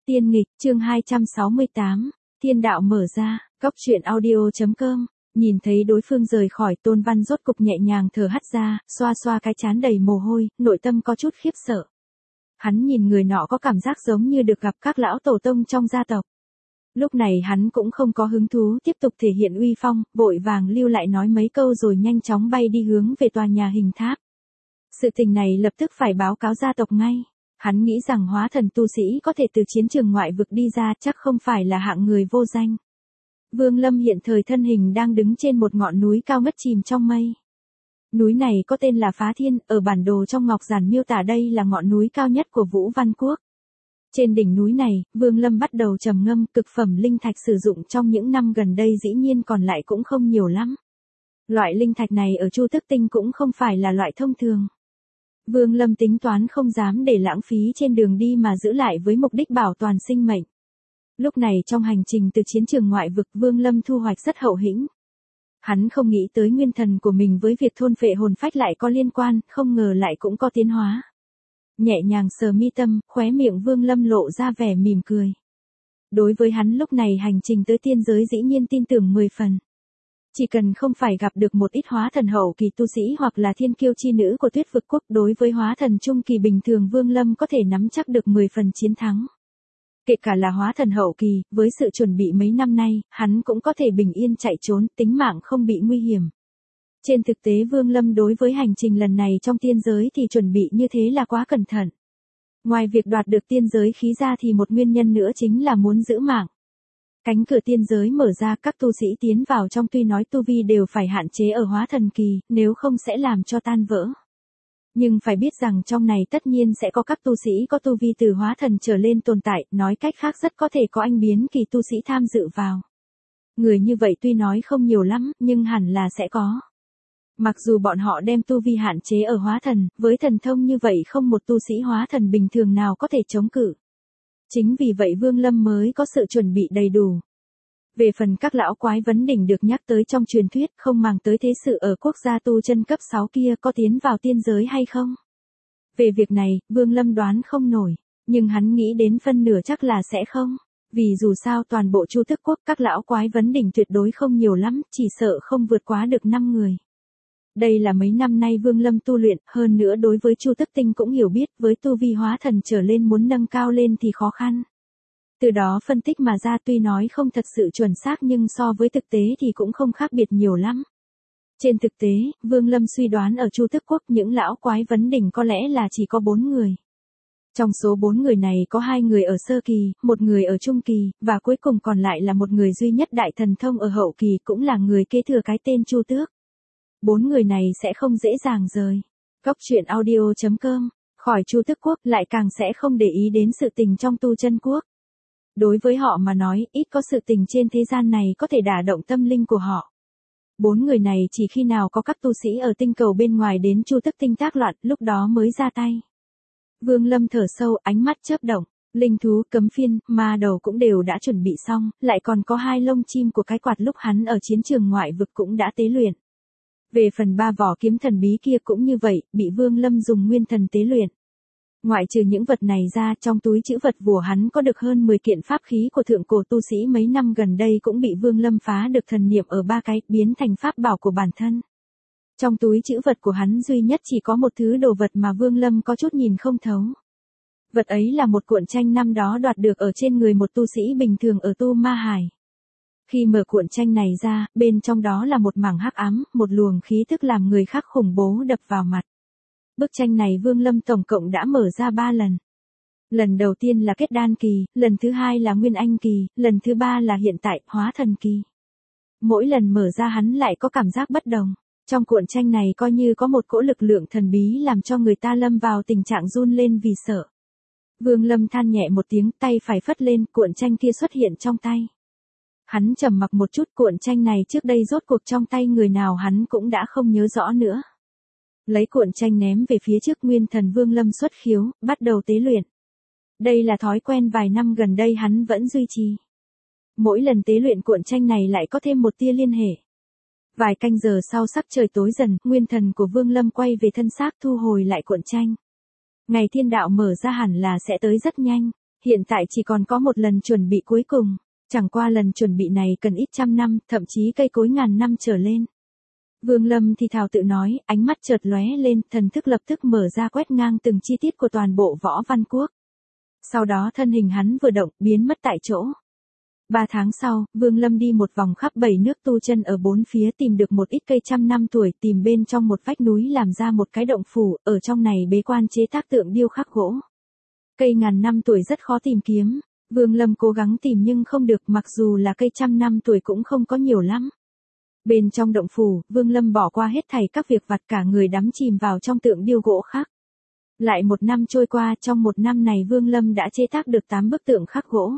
Tiên nghịch, chương 268, thiên đạo mở ra, góc truyện audio.com, nhìn thấy đối phương rời khỏi Tôn Văn rốt cục nhẹ nhàng thở hắt ra, xoa xoa cái trán đầy mồ hôi, nội tâm có chút khiếp sợ. Hắn nhìn người nọ có cảm giác giống như được gặp các lão tổ tông trong gia tộc. Lúc này hắn cũng không có hứng thú tiếp tục thể hiện uy phong, vội vàng lưu lại nói mấy câu rồi nhanh chóng bay đi hướng về tòa nhà hình tháp. Sự tình này lập tức phải báo cáo gia tộc ngay. Hắn nghĩ rằng hóa thần tu sĩ có thể từ chiến trường ngoại vực đi ra chắc không phải là hạng người vô danh. Vương Lâm hiện thời thân hình đang đứng trên một ngọn núi cao ngất chìm trong mây. Núi này có tên là Phá Thiên, ở bản đồ trong ngọc giản miêu tả đây là ngọn núi cao nhất của Vũ Văn Quốc. Trên đỉnh núi này, Vương Lâm bắt đầu trầm ngâm, cực phẩm linh thạch sử dụng trong những năm gần đây dĩ nhiên còn lại cũng không nhiều lắm. Loại linh thạch này ở Chu Tức Tinh cũng không phải là loại thông thường. Vương Lâm tính toán không dám để lãng phí trên đường đi mà giữ lại với mục đích bảo toàn sinh mệnh. Lúc này trong hành trình từ chiến trường ngoại vực, Vương Lâm thu hoạch rất hậu hĩnh. Hắn không nghĩ tới nguyên thần của mình với việc thôn phệ hồn phách lại có liên quan, không ngờ lại cũng có tiến hóa. Nhẹ nhàng sờ mi tâm, khóe miệng Vương Lâm lộ ra vẻ mỉm cười. Đối với hắn lúc này hành trình tới tiên giới dĩ nhiên tin tưởng 10 phần. Chỉ cần không phải gặp được một ít hóa thần hậu kỳ tu sĩ hoặc là thiên kiêu chi nữ của Tuyết Vực Quốc, đối với hóa thần trung kỳ bình thường Vương Lâm có thể nắm chắc được 10 phần chiến thắng. Kể cả là hóa thần hậu kỳ, với sự chuẩn bị mấy năm nay, hắn cũng có thể bình yên chạy trốn, tính mạng không bị nguy hiểm. Trên thực tế Vương Lâm đối với hành trình lần này trong tiên giới thì chuẩn bị như thế là quá cẩn thận. Ngoài việc đoạt được tiên giới khí ra thì một nguyên nhân nữa chính là muốn giữ mạng. Cánh cửa tiên giới mở ra, các tu sĩ tiến vào trong tuy nói tu vi đều phải hạn chế ở hóa thần kỳ, nếu không sẽ làm cho tan vỡ. Nhưng phải biết rằng trong này tất nhiên sẽ có các tu sĩ có tu vi từ hóa thần trở lên tồn tại, nói cách khác rất có thể có anh biến kỳ tu sĩ tham dự vào. Người như vậy tuy nói không nhiều lắm, nhưng hẳn là sẽ có. Mặc dù bọn họ đem tu vi hạn chế ở hóa thần, với thần thông như vậy không một tu sĩ hóa thần bình thường nào có thể chống cự. Chính vì vậy Vương Lâm mới có sự chuẩn bị đầy đủ. Về phần các lão quái vấn đỉnh được nhắc tới trong truyền thuyết, không màng tới thế sự ở quốc gia tu chân cấp 6 kia có tiến vào tiên giới hay không. Về việc này, Vương Lâm đoán không nổi, nhưng hắn nghĩ đến phân nửa chắc là sẽ không. Vì dù sao toàn bộ Chu Tức Quốc các lão quái vấn đỉnh tuyệt đối không nhiều lắm, chỉ sợ không vượt quá được 5 người. Đây là mấy năm nay Vương Lâm tu luyện, hơn nữa đối với Chu Tức Tinh cũng hiểu biết, với tu vi hóa thần trở lên muốn nâng cao lên thì khó khăn. Từ đó phân tích mà ra tuy nói không thật sự chuẩn xác nhưng so với thực tế thì cũng không khác biệt nhiều lắm. Trên thực tế, Vương Lâm suy đoán ở Chu Tức Quốc những lão quái vấn đỉnh có lẽ là chỉ có 4 người. Trong số 4 người này có 2 người ở sơ kỳ, 1 người ở trung kỳ, và cuối cùng còn lại là một người duy nhất đại thần thông ở hậu kỳ cũng là người kế thừa cái tên Chu Tước. 4 người này sẽ không dễ dàng rời. Góc truyện audio.com, khỏi Chu Tức Quốc lại càng sẽ không để ý đến sự tình trong tu chân quốc. Đối với họ mà nói, ít có sự tình trên thế gian này có thể đả động tâm linh của họ. 4 người này chỉ khi nào có các tu sĩ ở tinh cầu bên ngoài đến Chu Tức Tinh tác loạn, lúc đó mới ra tay. Vương Lâm thở sâu, ánh mắt chớp động, linh thú, cấm phiên, ma đầu cũng đều đã chuẩn bị xong, lại còn có 2 lông chim của cái quạt lúc hắn ở chiến trường ngoại vực cũng đã tế luyện. Về phần 3 vỏ kiếm thần bí kia cũng như vậy, bị Vương Lâm dùng nguyên thần tế luyện. Ngoại trừ những vật này ra, trong túi trữ vật của hắn có được hơn 10 kiện pháp khí của thượng cổ tu sĩ mấy năm gần đây cũng bị Vương Lâm phá được thần niệm ở 3 cái, biến thành pháp bảo của bản thân. Trong túi trữ vật của hắn duy nhất chỉ có một thứ đồ vật mà Vương Lâm có chút nhìn không thấu. Vật ấy là một cuộn tranh năm đó đoạt được ở trên người một tu sĩ bình thường ở Tu Ma Hải. Khi mở cuộn tranh này ra, bên trong đó là một mảng hắc ám, một luồng khí tức làm người khác khủng bố đập vào mặt. Bức tranh này Vương Lâm tổng cộng đã mở ra 3 lần. Lần đầu tiên là kết đan kỳ, lần thứ 2 là nguyên anh kỳ, lần thứ 3 là hiện tại, hóa thần kỳ. Mỗi lần mở ra hắn lại có cảm giác bất đồng. Trong cuộn tranh này coi như có một cỗ lực lượng thần bí làm cho người ta lâm vào tình trạng run lên vì sợ. Vương Lâm than nhẹ một tiếng, tay phải phất lên, cuộn tranh kia xuất hiện trong tay. Hắn trầm mặc một chút, cuộn tranh này trước đây rốt cuộc trong tay người nào hắn cũng đã không nhớ rõ nữa. Lấy cuộn tranh ném về phía trước, nguyên thần Vương Lâm xuất khiếu, bắt đầu tế luyện. Đây là thói quen vài năm gần đây hắn vẫn duy trì. Mỗi lần tế luyện cuộn tranh này lại có thêm một tia liên hệ. Vài canh giờ sau sắc trời tối dần, nguyên thần của Vương Lâm quay về thân xác thu hồi lại cuộn tranh. Ngày thiên đạo mở ra hẳn là sẽ tới rất nhanh. Hiện tại chỉ còn có một lần chuẩn bị cuối cùng, chẳng qua lần chuẩn bị này cần ít trăm năm, thậm chí cây cối ngàn năm trở lên. Vương Lâm thì thào tự nói, ánh mắt chợt lóe lên, thần thức lập tức mở ra quét ngang từng chi tiết của toàn bộ Võ Văn Quốc. Sau đó thân hình hắn vừa động, biến mất tại chỗ. 3 tháng sau, Vương Lâm đi một vòng khắp 7 nước tu chân ở bốn phía tìm được một ít cây trăm năm tuổi, tìm bên trong một vách núi làm ra một cái động phủ, ở trong này bế quan chế tác tượng điêu khắc gỗ. Cây ngàn năm tuổi rất khó tìm kiếm, Vương Lâm cố gắng tìm nhưng không được, mặc dù là cây trăm năm tuổi cũng không có nhiều lắm. Bên trong động phủ, Vương Lâm bỏ qua hết thảy các việc vặt, cả người đắm chìm vào trong tượng điêu gỗ khắc. Lại một năm trôi qua, trong một năm này Vương Lâm đã chế tác được 8 bức tượng khắc gỗ.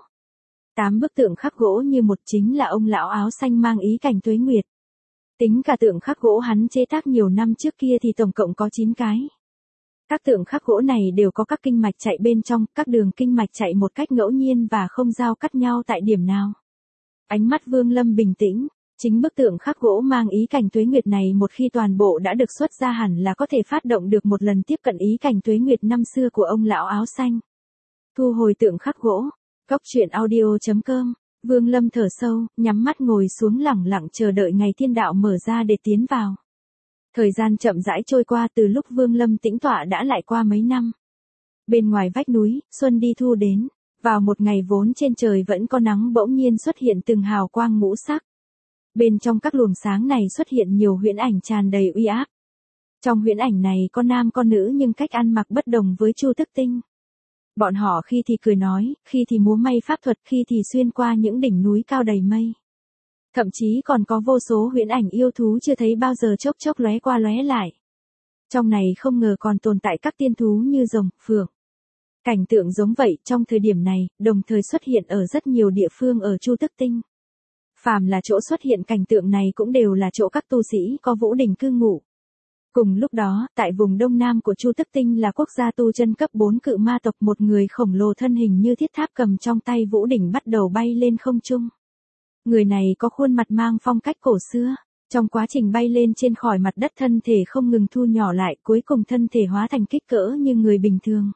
8 bức tượng khắc gỗ như một, chính là ông lão áo xanh mang ý cảnh tuế nguyệt. Tính cả tượng khắc gỗ hắn chế tác nhiều năm trước kia thì tổng cộng có 9 cái. Các tượng khắc gỗ này đều có các kinh mạch chạy bên trong, các đường kinh mạch chạy một cách ngẫu nhiên và không giao cắt nhau tại điểm nào. Ánh mắt Vương Lâm bình tĩnh, chính bức tượng khắc gỗ mang ý cảnh tuế nguyệt này một khi toàn bộ đã được xuất ra hẳn là có thể phát động được một lần tiếp cận ý cảnh tuế nguyệt năm xưa của ông lão áo xanh. Thu hồi tượng khắc gỗ, Cốc truyện audio.com, Vương Lâm thở sâu, nhắm mắt ngồi xuống lẳng lặng chờ đợi ngày thiên đạo mở ra để tiến vào. Thời gian chậm rãi trôi qua, từ lúc Vương Lâm tĩnh tọa đã lại qua mấy năm. Bên ngoài vách núi, xuân đi thu đến, vào một ngày vốn trên trời vẫn có nắng bỗng nhiên xuất hiện từng hào quang ngũ sắc. Bên trong các luồng sáng này xuất hiện nhiều huyễn ảnh tràn đầy uy áp. Trong huyễn ảnh này có nam có nữ nhưng cách ăn mặc bất đồng với Chu Tức Tinh. Bọn họ khi thì cười nói, khi thì múa may pháp thuật, khi thì xuyên qua những đỉnh núi cao đầy mây. Thậm chí còn có vô số huyễn ảnh yêu thú chưa thấy bao giờ chốc chốc lóe qua lóe lại. Trong này không ngờ còn tồn tại các tiên thú như rồng, phượng. Cảnh tượng giống vậy trong thời điểm này, đồng thời xuất hiện ở rất nhiều địa phương ở Chu Tức Tinh. Phàm là chỗ xuất hiện cảnh tượng này cũng đều là chỗ các tu sĩ có vũ đỉnh cư ngụ. Cùng lúc đó, tại vùng đông nam của Chu Tức Tinh là quốc gia tu chân cấp 4 cự ma tộc, một người khổng lồ thân hình như thiết tháp cầm trong tay vũ đỉnh bắt đầu bay lên không trung. Người này có khuôn mặt mang phong cách cổ xưa, trong quá trình bay lên trên khỏi mặt đất thân thể không ngừng thu nhỏ lại, cuối cùng thân thể hóa thành kích cỡ như người bình thường.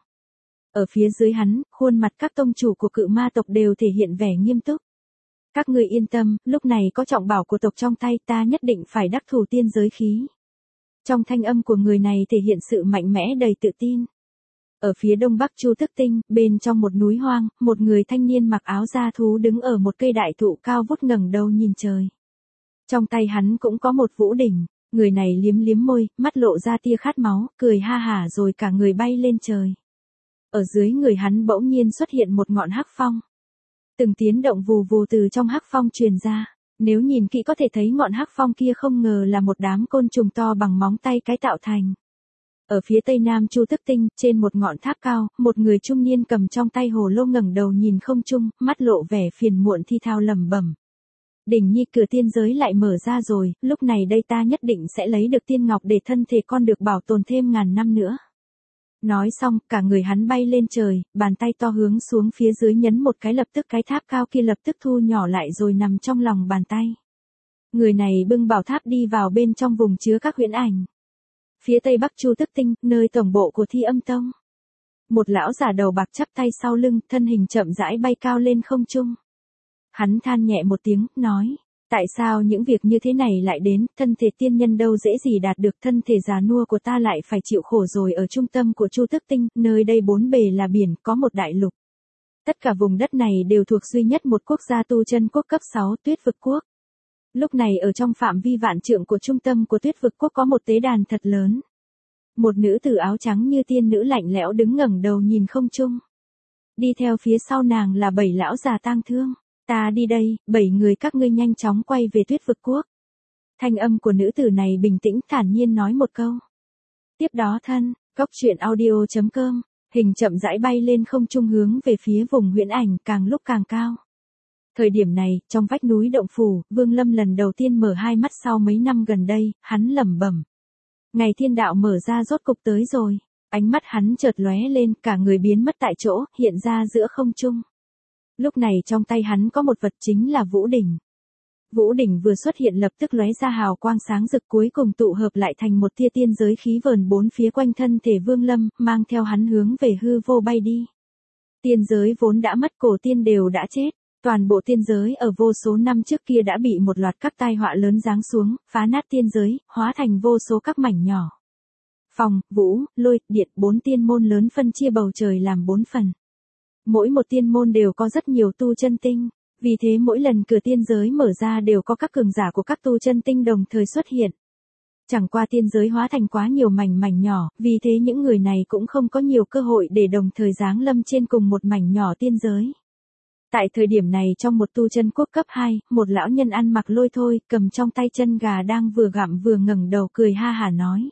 Ở phía dưới hắn, khuôn mặt các tông chủ của cự ma tộc đều thể hiện vẻ nghiêm túc. Các ngươi yên tâm, lúc này có trọng bảo của tộc trong tay, ta nhất định phải đắc thủ tiên giới khí. Trong thanh âm của người này thể hiện sự mạnh mẽ đầy tự tin. Ở phía đông bắc Chu Tức Tinh, bên trong một núi hoang, một người thanh niên mặc áo da thú đứng ở một cây đại thụ cao vút ngẩng đầu nhìn trời. Trong tay hắn cũng có một vũ đỉnh, người này liếm liếm môi, mắt lộ ra tia khát máu, cười ha hả rồi cả người bay lên trời. Ở dưới người hắn bỗng nhiên xuất hiện một ngọn hắc phong. Từng tiếng động vù vù từ trong hắc phong truyền ra. Nếu nhìn kỹ có thể thấy ngọn hắc phong kia không ngờ là một đám côn trùng to bằng móng tay cái tạo thành. Ở phía tây nam Chu Tức Tinh, trên một ngọn tháp cao, một người trung niên cầm trong tay hồ lô ngẩng đầu nhìn không trung, mắt lộ vẻ phiền muộn thi thao lẩm bẩm. Đỉnh nhi, cửa tiên giới lại mở ra rồi, lúc này đây ta nhất định sẽ lấy được tiên ngọc để thân thể con được bảo tồn thêm ngàn năm nữa. Nói xong, cả người hắn bay lên trời, bàn tay to hướng xuống phía dưới nhấn một cái, lập tức cái tháp cao kia lập tức thu nhỏ lại rồi nằm trong lòng bàn tay. Người này bưng bảo tháp đi vào bên trong vùng chứa các huyễn ảnh. Phía tây bắc Chu Tức Tinh, nơi tổng bộ của Thi Âm Tông. Một lão già đầu bạc chắp tay sau lưng, thân hình chậm rãi bay cao lên không trung. Hắn than nhẹ một tiếng, nói. Tại sao những việc như thế này lại đến, thân thể tiên nhân đâu dễ gì đạt được, thân thể già nua của ta lại phải chịu khổ rồi. Ở trung tâm của Chu Tức Tinh, nơi đây bốn bề là biển, có một đại lục. Tất cả vùng đất này đều thuộc duy nhất một quốc gia tu chân quốc cấp 6, Tuyết Vực Quốc. Lúc này ở trong phạm vi vạn trượng của trung tâm của Tuyết Vực Quốc có một tế đàn thật lớn. Một nữ tử áo trắng như tiên nữ lạnh lẽo đứng ngẩng đầu nhìn không trung. Đi theo phía sau nàng là 7 lão già tang thương. Ta đi đây, 7 người các ngươi nhanh chóng quay về Tuyết Vực Quốc. Thanh âm của nữ tử này bình tĩnh thản nhiên nói một câu. Tiếp đó Cốc truyện audio.com, hình chậm rãi bay lên không trung hướng về phía vùng huyễn ảnh càng lúc càng cao. Thời điểm này, trong vách núi động phủ, Vương Lâm lần đầu tiên mở hai mắt sau mấy năm gần đây, hắn lẩm bẩm. Ngày thiên đạo mở ra rốt cục tới rồi. Ánh mắt hắn chợt lóe lên, cả người biến mất tại chỗ, hiện ra giữa không trung. Lúc này trong tay hắn có một vật, chính là vũ đỉnh. Vũ đỉnh vừa xuất hiện lập tức lóe ra hào quang sáng rực, cuối cùng tụ hợp lại thành một tia tiên giới khí vờn bốn phía quanh thân thể Vương Lâm, mang theo hắn hướng về hư vô bay đi. Tiên giới vốn đã mất, cổ tiên đều đã chết. Toàn bộ tiên giới ở vô số năm trước kia đã bị một loạt các tai họa lớn giáng xuống, phá nát tiên giới, hóa thành vô số các mảnh nhỏ. Phong, vũ, lôi, điện, 4 tiên môn lớn phân chia bầu trời làm 4 phần. Mỗi một tiên môn đều có rất nhiều tu chân tinh, vì thế mỗi lần cửa tiên giới mở ra đều có các cường giả của các tu chân tinh đồng thời xuất hiện. Chẳng qua tiên giới hóa thành quá nhiều mảnh mảnh nhỏ, vì thế những người này cũng không có nhiều cơ hội để đồng thời giáng lâm trên cùng một mảnh nhỏ tiên giới. Tại thời điểm này trong một tu chân quốc cấp 2, một lão nhân ăn mặc lôi thôi, cầm trong tay chân gà đang vừa gặm vừa ngẩng đầu cười ha hả nói.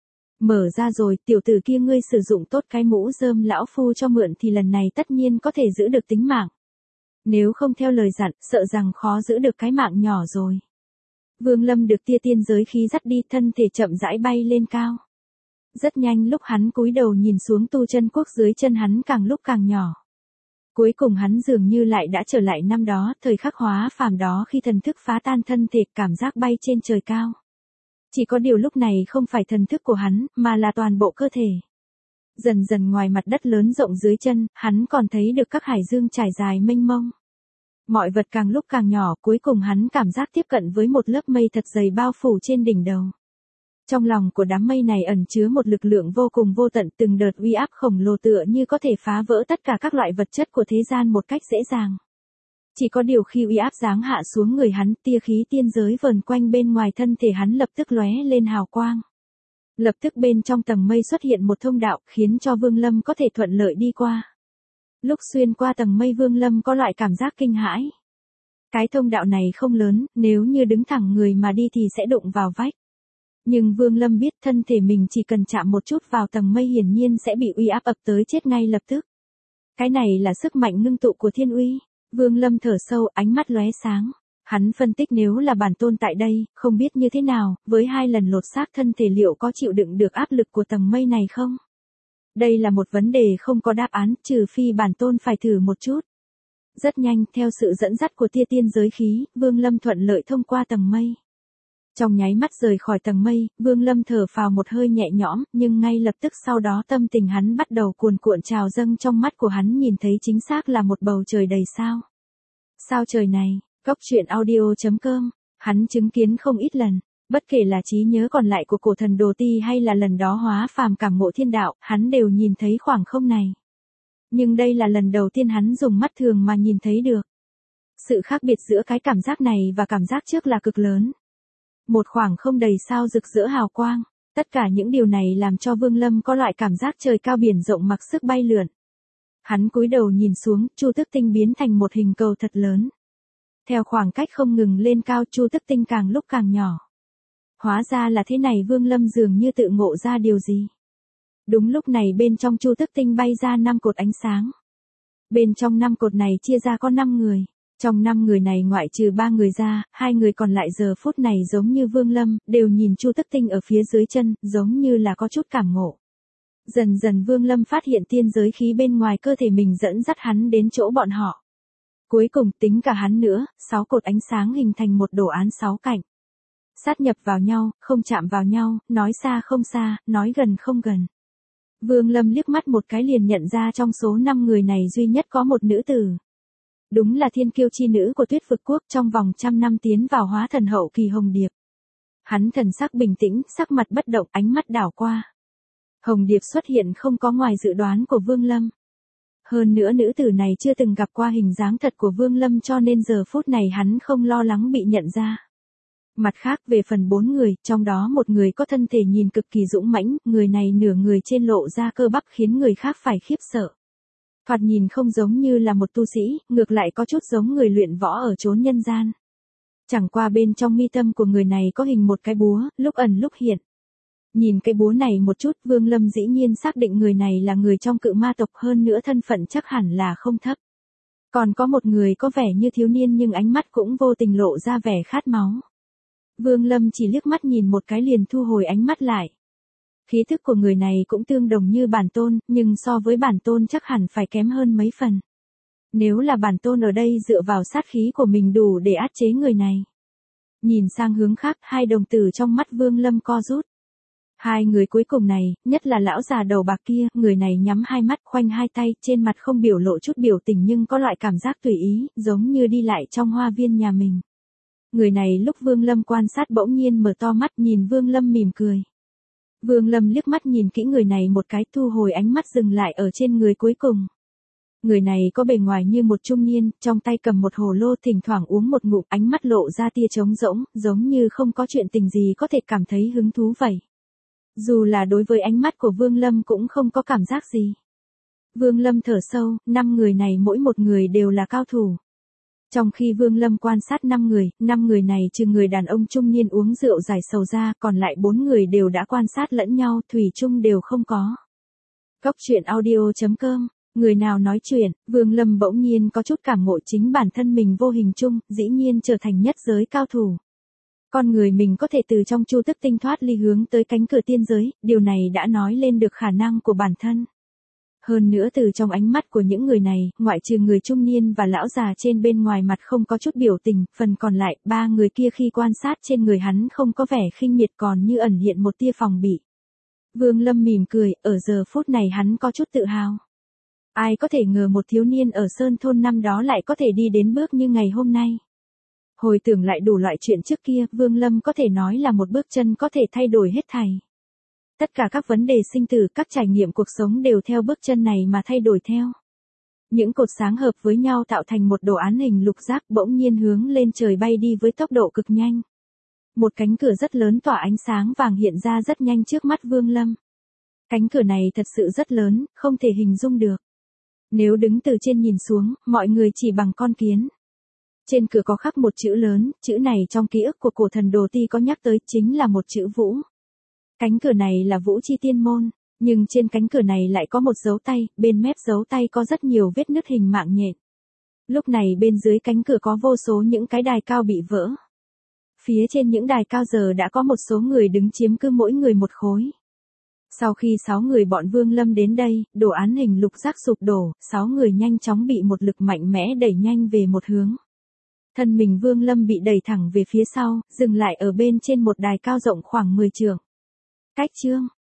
Mở ra rồi, tiểu tử kia ngươi sử dụng tốt cái mũ rơm lão phu cho mượn thì lần này tất nhiên có thể giữ được tính mạng. Nếu không theo lời dặn, sợ rằng khó giữ được cái mạng nhỏ rồi. Vương Lâm được tia tiên giới khí dắt đi, thân thể chậm rãi bay lên cao. Rất nhanh lúc hắn cúi đầu nhìn xuống tu chân quốc dưới chân hắn càng lúc càng nhỏ. Cuối cùng hắn dường như lại đã trở lại năm đó, thời khắc hóa phàm đó khi thần thức phá tan thân thể, cảm giác bay trên trời cao. Chỉ có điều lúc này không phải thần thức của hắn, mà là toàn bộ cơ thể. Dần dần ngoài mặt đất lớn rộng dưới chân, hắn còn thấy được các hải dương trải dài mênh mông. Mọi vật càng lúc càng nhỏ, cuối cùng hắn cảm giác tiếp cận với một lớp mây thật dày bao phủ trên đỉnh đầu. Trong lòng của đám mây này ẩn chứa một lực lượng vô cùng vô tận, từng đợt uy áp khổng lồ tựa như có thể phá vỡ tất cả các loại vật chất của thế gian một cách dễ dàng. Chỉ có điều khi uy áp giáng hạ xuống người hắn, tia khí tiên giới vờn quanh bên ngoài thân thể hắn lập tức lóe lên hào quang. Lập tức bên trong tầng mây xuất hiện một thông đạo, khiến cho Vương Lâm có thể thuận lợi đi qua. Lúc xuyên qua tầng mây Vương Lâm có loại cảm giác kinh hãi. Cái thông đạo này không lớn, nếu như đứng thẳng người mà đi thì sẽ đụng vào vách. Nhưng Vương Lâm biết thân thể mình chỉ cần chạm một chút vào tầng mây hiển nhiên sẽ bị uy áp ập tới chết ngay lập tức. Cái này là sức mạnh ngưng tụ của thiên uy. Vương Lâm thở sâu, ánh mắt lóe sáng. Hắn phân tích nếu là bản tôn tại đây, không biết như thế nào, với 2 lần lột xác thân thể liệu có chịu đựng được áp lực của tầng mây này không? Đây là một vấn đề không có đáp án, trừ phi bản tôn phải thử một chút. Rất nhanh, theo sự dẫn dắt của tia tiên giới khí, Vương Lâm thuận lợi thông qua tầng mây. Trong nháy mắt rời khỏi tầng mây, Vương Lâm thở phào một hơi nhẹ nhõm, nhưng ngay lập tức sau đó tâm tình hắn bắt đầu cuồn cuộn trào dâng, trong mắt của hắn nhìn thấy chính xác là một bầu trời đầy sao. Sao trời này, Góc truyện audio.com, hắn chứng kiến không ít lần, bất kể là trí nhớ còn lại của cổ thần Đồ Ti hay là lần đó hóa phàm cảm ngộ thiên đạo, hắn đều nhìn thấy khoảng không này. Nhưng đây là lần đầu tiên hắn dùng mắt thường mà nhìn thấy được. Sự khác biệt giữa cái cảm giác này và cảm giác trước là cực lớn. Một khoảng không đầy sao rực rỡ hào quang, tất cả những điều này làm cho Vương Lâm có loại cảm giác trời cao biển rộng mặc sức bay lượn. Hắn cúi đầu nhìn xuống, Chu Tức Tinh biến thành một hình cầu thật lớn. Theo khoảng cách không ngừng lên cao, Chu Tức Tinh càng lúc càng nhỏ. Hóa ra là thế này, Vương Lâm dường như tự ngộ ra điều gì. Đúng lúc này bên trong Chu Tức Tinh bay ra 5 cột ánh sáng. Bên trong 5 cột này chia ra có 5 người. Trong 5 người này ngoại trừ 3 người ra, 2 người còn lại giờ phút này giống như Vương Lâm, đều nhìn Chu Tức Tinh ở phía dưới chân, giống như là có chút cảm ngộ. Dần dần Vương Lâm phát hiện tiên giới khí bên ngoài cơ thể mình dẫn dắt hắn đến chỗ bọn họ. Cuối cùng tính cả hắn nữa, 6 cột ánh sáng hình thành một đồ án 6 cạnh. Sát nhập vào nhau, không chạm vào nhau, nói xa không xa, nói gần không gần. Vương Lâm liếc mắt một cái liền nhận ra trong số 5 người này duy nhất có một nữ tử. Đúng là thiên kiêu chi nữ của Tuyết Vực Quốc, trong vòng 100 năm tiến vào hóa thần hậu kỳ Hồng Điệp. Hắn thần sắc bình tĩnh, sắc mặt bất động, ánh mắt đảo qua. Hồng Điệp xuất hiện không có ngoài dự đoán của Vương Lâm. Hơn nữa nữ tử này chưa từng gặp qua hình dáng thật của Vương Lâm, cho nên giờ phút này hắn không lo lắng bị nhận ra. Mặt khác về phần 4 người, trong đó một người có thân thể nhìn cực kỳ dũng mãnh, người này nửa người trên lộ ra cơ bắp khiến người khác phải khiếp sợ. Thoạt nhìn không giống như là một tu sĩ, ngược lại có chút giống người luyện võ ở chốn nhân gian. Chẳng qua bên trong mi tâm của người này có hình một cái búa, lúc ẩn lúc hiện. Nhìn cái búa này một chút, Vương Lâm dĩ nhiên xác định người này là người trong Cự Ma tộc, hơn nữa thân phận chắc hẳn là không thấp. Còn có một người có vẻ như thiếu niên nhưng ánh mắt cũng vô tình lộ ra vẻ khát máu. Vương Lâm chỉ liếc mắt nhìn một cái liền thu hồi ánh mắt lại. Khí thức của người này cũng tương đồng như bản tôn, nhưng so với bản tôn chắc hẳn phải kém hơn mấy phần. Nếu là bản tôn ở đây dựa vào sát khí của mình đủ để áp chế người này. Nhìn sang hướng khác, hai đồng tử trong mắt Vương Lâm co rút. Hai người cuối cùng này, nhất là lão già đầu bạc kia, người này nhắm hai mắt khoanh hai tay, trên mặt không biểu lộ chút biểu tình nhưng có loại cảm giác tùy ý, giống như đi lại trong hoa viên nhà mình. Người này lúc Vương Lâm quan sát bỗng nhiên mở to mắt nhìn Vương Lâm mỉm cười. Vương Lâm liếc mắt nhìn kỹ người này một cái, thu hồi ánh mắt dừng lại ở trên người cuối cùng. Người này có bề ngoài như một trung niên, trong tay cầm một hồ lô thỉnh thoảng uống một ngụm, ánh mắt lộ ra tia trống rỗng, giống như không có chuyện tình gì có thể cảm thấy hứng thú vậy. Dù là đối với ánh mắt của Vương Lâm cũng không có cảm giác gì. Vương Lâm thở sâu, 5 người này mỗi một người đều là cao thủ. Trong khi Vương Lâm quan sát 5 người này trừ người đàn ông trung niên uống rượu giải sầu ra, còn lại 4 người đều đã quan sát lẫn nhau, thủy chung đều không có. Cốc truyện audio.com, người nào nói chuyện, Vương Lâm bỗng nhiên có chút cảm ngộ chính bản thân mình vô hình chung, dĩ nhiên trở thành nhất giới cao thủ. Con người mình có thể từ trong chu tức tinh thoát ly hướng tới cánh cửa tiên giới, điều này đã nói lên được khả năng của bản thân. Hơn nữa từ trong ánh mắt của những người này, ngoại trừ người trung niên và lão già trên bên ngoài mặt không có chút biểu tình, phần còn lại, 3 người kia khi quan sát trên người hắn không có vẻ khinh miệt còn như ẩn hiện một tia phòng bị. Vương Lâm mỉm cười, ở giờ phút này hắn có chút tự hào. Ai có thể ngờ một thiếu niên ở Sơn Thôn năm đó lại có thể đi đến bước như ngày hôm nay. Hồi tưởng lại đủ loại chuyện trước kia, Vương Lâm có thể nói là một bước chân có thể thay đổi hết thảy. Tất cả các vấn đề sinh tử, các trải nghiệm cuộc sống đều theo bước chân này mà thay đổi theo. Những cột sáng hợp với nhau tạo thành một đồ án hình lục giác bỗng nhiên hướng lên trời bay đi với tốc độ cực nhanh. Một cánh cửa rất lớn tỏa ánh sáng vàng hiện ra rất nhanh trước mắt Vương Lâm. Cánh cửa này thật sự rất lớn, không thể hình dung được. Nếu đứng từ trên nhìn xuống, mọi người chỉ bằng con kiến. Trên cửa có khắc một chữ lớn, chữ này trong ký ức của cổ thần Đồ Ti có nhắc tới, chính là một chữ Vũ. Cánh cửa này là Vũ Chi Tiên Môn, nhưng trên cánh cửa này lại có một dấu tay, bên mép dấu tay có rất nhiều vết nứt hình mạng nhện. Lúc này bên dưới cánh cửa có vô số những cái đài cao bị vỡ. Phía trên những đài cao giờ đã có một số người đứng chiếm cứ mỗi người một khối. Sau khi 6 người bọn Vương Lâm đến đây, đồ án hình lục giác sụp đổ, 6 người nhanh chóng bị một lực mạnh mẽ đẩy nhanh về một hướng. Thân mình Vương Lâm bị đẩy thẳng về phía sau, dừng lại ở bên trên một đài cao rộng khoảng 10 trượng. Cách chương